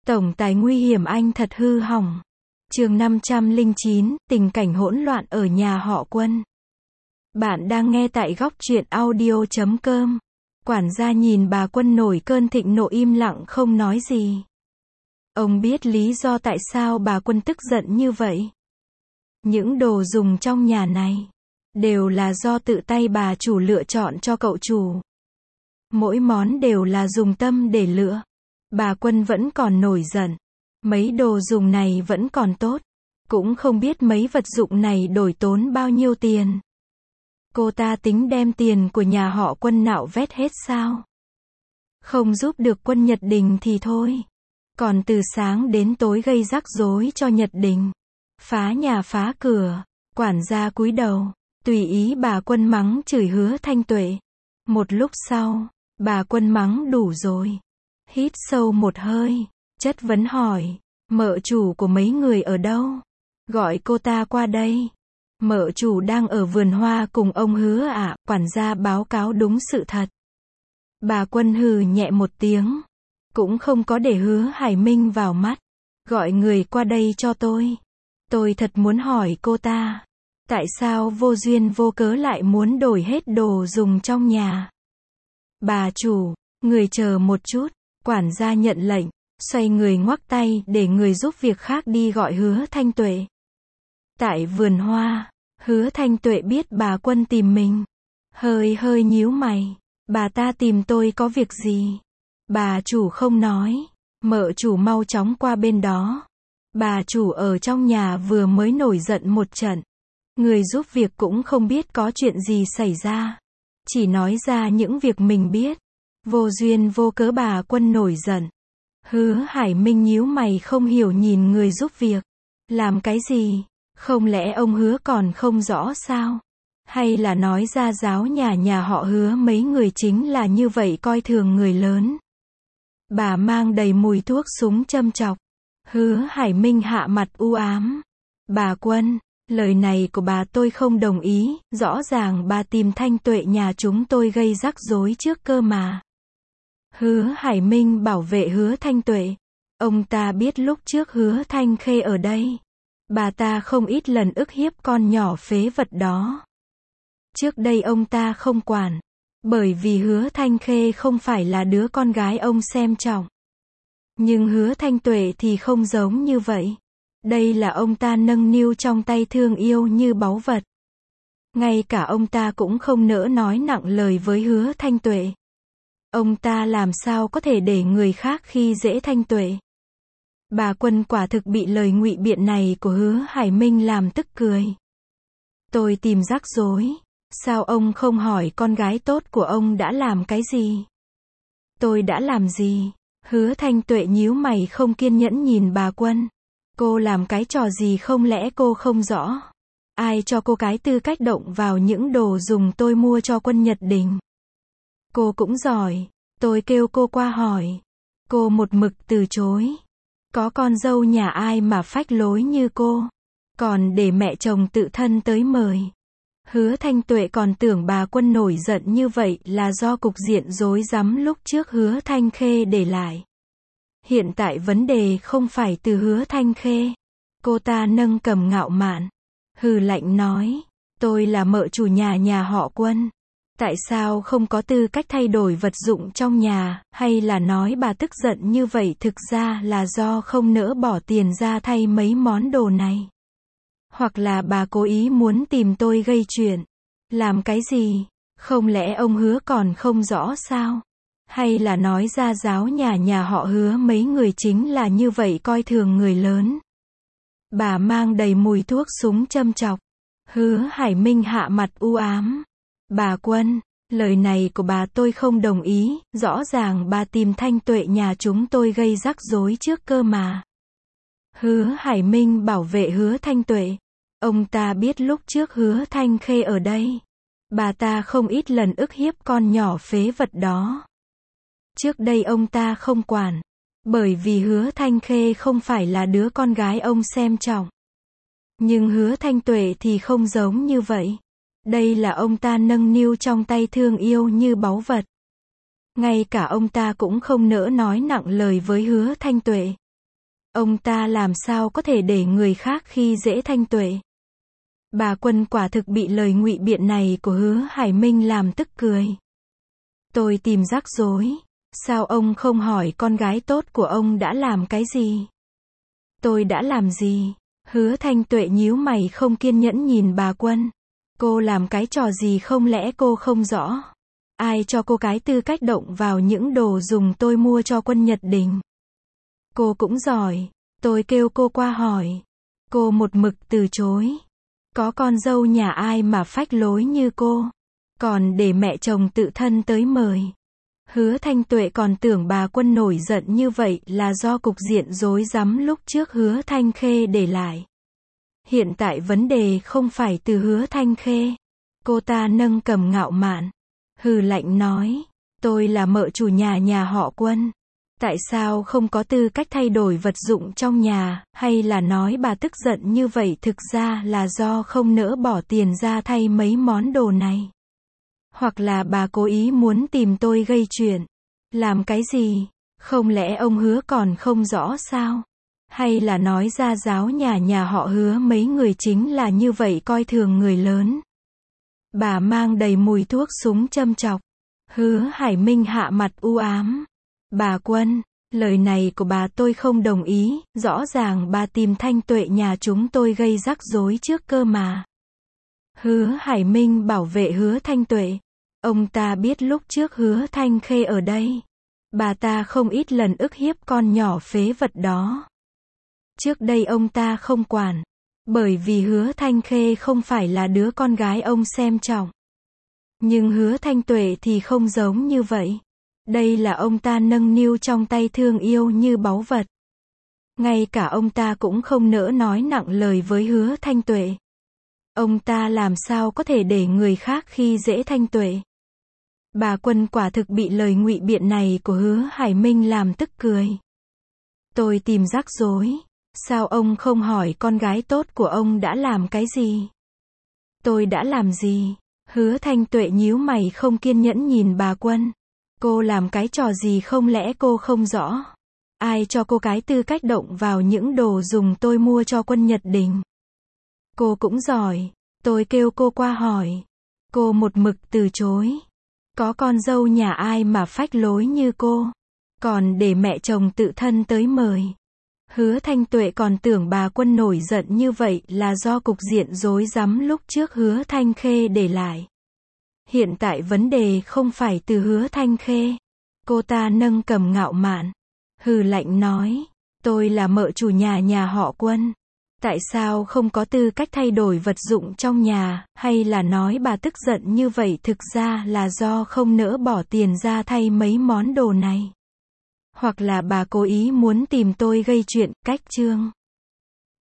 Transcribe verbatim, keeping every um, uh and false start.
Tổng tài nguy hiểm anh thật hư hỏng. Chương năm trăm lẻ chín, tình cảnh hỗn loạn ở nhà họ Quân. Bạn đang nghe tại góc truyện audio chấm com. Quản gia nhìn bà Quân nổi cơn thịnh nộ im lặng không nói gì. Ông biết lý do tại sao bà Quân tức giận như vậy. Những đồ dùng trong nhà này đều là do tự tay bà chủ lựa chọn cho cậu chủ. Mỗi món đều là dùng tâm để lựa. Bà Quân vẫn còn nổi giận. Mấy đồ dùng này vẫn còn tốt. Cũng không biết mấy vật dụng này đổi tốn bao nhiêu tiền. Cô ta tính đem tiền của nhà họ Quân nạo vét hết sao? Không giúp được Quân Nhật Đình thì thôi. Còn từ sáng đến tối gây rắc rối cho Nhật Đình. Phá nhà phá cửa. Quản gia cúi đầu. Tùy ý bà Quân mắng chửi Hứa Thanh Tuệ. Một lúc sau, bà Quân mắng đủ rồi. Hít sâu một hơi. Chất vấn hỏi. Mợ chủ của mấy người ở đâu? Gọi cô ta qua đây. Mợ chủ đang ở vườn hoa cùng ông Hứa ạ. Quản gia báo cáo đúng sự thật. Bà Quân hừ nhẹ một tiếng. Cũng không có để Hứa Hải Minh vào mắt. Gọi người qua đây cho tôi. Tôi thật muốn hỏi cô ta. Tại sao vô duyên vô cớ lại muốn đổi hết đồ dùng trong nhà? Bà chủ, người chờ một chút. Quản gia nhận lệnh. Xoay người ngoắc tay để người giúp việc khác đi gọi Hứa Thanh Tuệ. Tại vườn hoa, Hứa Thanh Tuệ biết bà Quân tìm mình. Hơi hơi nhíu mày. Bà ta tìm tôi có việc gì? Bà chủ không nói. Mợ chủ mau chóng qua bên đó. Bà chủ ở trong nhà vừa mới nổi giận một trận. Người giúp việc cũng không biết có chuyện gì xảy ra. Chỉ nói ra những việc mình biết. Vô duyên vô cớ bà Quân nổi giận. Hứa Hải Minh nhíu mày không hiểu nhìn người giúp việc. Làm cái gì? Không lẽ ông Hứa còn không rõ sao? Hay là nói ra giáo nhà nhà họ Hứa mấy người chính là như vậy coi thường người lớn? Bà mang đầy mùi thuốc súng châm chọc. Hứa Hải Minh hạ mặt u ám. Bà Quân, lời này của bà tôi không đồng ý. Rõ ràng bà tìm Thanh Tuệ nhà chúng tôi gây rắc rối trước cơ mà. Hứa Hải Minh bảo vệ Hứa Thanh Tuệ. Ông ta biết lúc trước Hứa Thanh Khê ở đây. Bà ta không ít lần ức hiếp con nhỏ phế vật đó. Trước đây ông ta không quản. Bởi vì Hứa Thanh Khê không phải là đứa con gái ông xem trọng. Nhưng Hứa Thanh Tuệ thì không giống như vậy. Đây là ông ta nâng niu trong tay thương yêu như báu vật. Ngay cả ông ta cũng không nỡ nói nặng lời với Hứa Thanh Tuệ. Ông ta làm sao có thể để người khác khi dễ Thanh Tuệ. Bà Quân quả thực bị lời ngụy biện này của Hứa Hải Minh làm tức cười. Tôi tìm rắc rối. Sao ông không hỏi con gái tốt của ông đã làm cái gì? Tôi đã làm gì? Hứa Thanh Tuệ nhíu mày không kiên nhẫn nhìn bà Quân. Cô làm cái trò gì không lẽ cô không rõ? Ai cho cô cái tư cách động vào những đồ dùng tôi mua cho Quân Nhật Đình? Cô cũng giỏi. Tôi kêu cô qua hỏi. Cô một mực từ chối. Có con dâu nhà ai mà phách lối như cô. Còn để mẹ chồng tự thân tới mời. Hứa Thanh Tuệ còn tưởng bà Quân nổi giận như vậy là do cục diện rối rắm lúc trước Hứa Thanh Khê để lại. Hiện tại vấn đề không phải từ Hứa Thanh Khê. Cô ta nâng cầm ngạo mạn. Hừ lạnh nói. Tôi là mợ chủ nhà nhà họ Quân. Tại sao không có tư cách thay đổi vật dụng trong nhà, hay là nói bà tức giận như vậy thực ra là do không nỡ bỏ tiền ra thay mấy món đồ này? Hoặc là bà cố ý muốn tìm tôi gây chuyện? Làm cái gì? Không lẽ ông Hứa còn không rõ sao? Hay là nói ra giáo nhà nhà họ Hứa mấy người chính là như vậy coi thường người lớn? Bà mang đầy mùi thuốc súng châm chọc. Hứa Hải Minh hạ mặt u ám. Bà Quân, lời này của bà tôi không đồng ý. Rõ ràng bà tìm Thanh Tuệ nhà chúng tôi gây rắc rối trước cơ mà. Hứa Hải Minh bảo vệ Hứa Thanh Tuệ. Ông ta biết lúc trước Hứa Thanh Khê ở đây. Bà ta không ít lần ức hiếp con nhỏ phế vật đó. Trước đây ông ta không quản. Bởi vì Hứa Thanh Khê không phải là đứa con gái ông xem trọng. Nhưng Hứa Thanh Tuệ thì không giống như vậy. Đây là ông ta nâng niu trong tay thương yêu như báu vật. Ngay cả ông ta cũng không nỡ nói nặng lời với Hứa Thanh Tuệ. Ông ta làm sao có thể để người khác khi dễ Thanh Tuệ. Bà Quân quả thực bị lời ngụy biện này của Hứa Hải Minh làm tức cười. Tôi tìm rắc rối. Sao ông không hỏi con gái tốt của ông đã làm cái gì? Tôi đã làm gì? Hứa Thanh Tuệ nhíu mày không kiên nhẫn nhìn bà Quân. Cô làm cái trò gì không lẽ cô không rõ? Ai cho cô cái tư cách động vào những đồ dùng tôi mua cho Quân Nhật Đình? Cô cũng giỏi. Tôi kêu cô qua hỏi. Cô một mực từ chối. Có con dâu nhà ai mà phách lối như cô. Còn để mẹ chồng tự thân tới mời. Hứa Thanh Tuệ còn tưởng bà Quân nổi giận như vậy là do cục diện rối rắm lúc trước Hứa Thanh Khê để lại. Hiện tại vấn đề không phải từ Hứa Thanh Khê. Cô ta nâng cầm ngạo mạn. Hừ lạnh nói. Tôi là mợ chủ nhà nhà họ Quân. Tại sao không có tư cách thay đổi vật dụng trong nhà, hay là nói bà tức giận như vậy thực ra là do không nỡ bỏ tiền ra thay mấy món đồ này. Hoặc là bà cố ý muốn tìm tôi gây chuyện. Làm cái gì? Không lẽ ông Hứa còn không rõ sao? Hay là nói ra giáo nhà nhà họ Hứa mấy người chính là như vậy coi thường người lớn. Bà mang đầy mùi thuốc súng châm chọc. Hứa Hải Minh hạ mặt u ám. Bà Quân, lời này của bà tôi không đồng ý, rõ ràng bà tìm Thanh Tuệ nhà chúng tôi gây rắc rối trước cơ mà. Hứa Hải Minh bảo vệ Hứa Thanh Tuệ. Ông ta biết lúc trước Hứa Thanh Khê ở đây. Bà ta không ít lần ức hiếp con nhỏ phế vật đó. Trước đây ông ta không quản. Bởi vì Hứa Thanh Khê không phải là đứa con gái ông xem trọng. Nhưng Hứa Thanh Tuệ thì không giống như vậy. Đây là ông ta nâng niu trong tay thương yêu như báu vật. Ngay cả ông ta cũng không nỡ nói nặng lời với Hứa Thanh Tuệ. Ông ta làm sao có thể để người khác khi dễ Thanh Tuệ. Bà Quân quả thực bị lời ngụy biện này của Hứa Hải Minh làm tức cười. Tôi tìm rắc rối. Sao ông không hỏi con gái tốt của ông đã làm cái gì? Tôi đã làm gì? Hứa Thanh Tuệ nhíu mày không kiên nhẫn nhìn bà Quân. Cô làm cái trò gì không lẽ cô không rõ? Ai cho cô cái tư cách động vào những đồ dùng tôi mua cho Quân Nhật Đình? Cô cũng giỏi. Tôi kêu cô qua hỏi. Cô một mực từ chối. Có con dâu nhà ai mà phách lối như cô. Còn để mẹ chồng tự thân tới mời. Hứa Thanh Tuệ còn tưởng bà Quân nổi giận như vậy là do cục diện rối rắm lúc trước Hứa Thanh Khê để lại. Hiện tại vấn đề không phải từ Hứa Thanh Khê. Cô ta nâng cầm ngạo mạn. Hừ lạnh nói. Tôi là mợ chủ nhà nhà họ Quân. Tại sao không có tư cách thay đổi vật dụng trong nhà, hay là nói bà tức giận như vậy thực ra là do không nỡ bỏ tiền ra thay mấy món đồ này. Hoặc là bà cố ý muốn tìm tôi gây chuyện, cách chương.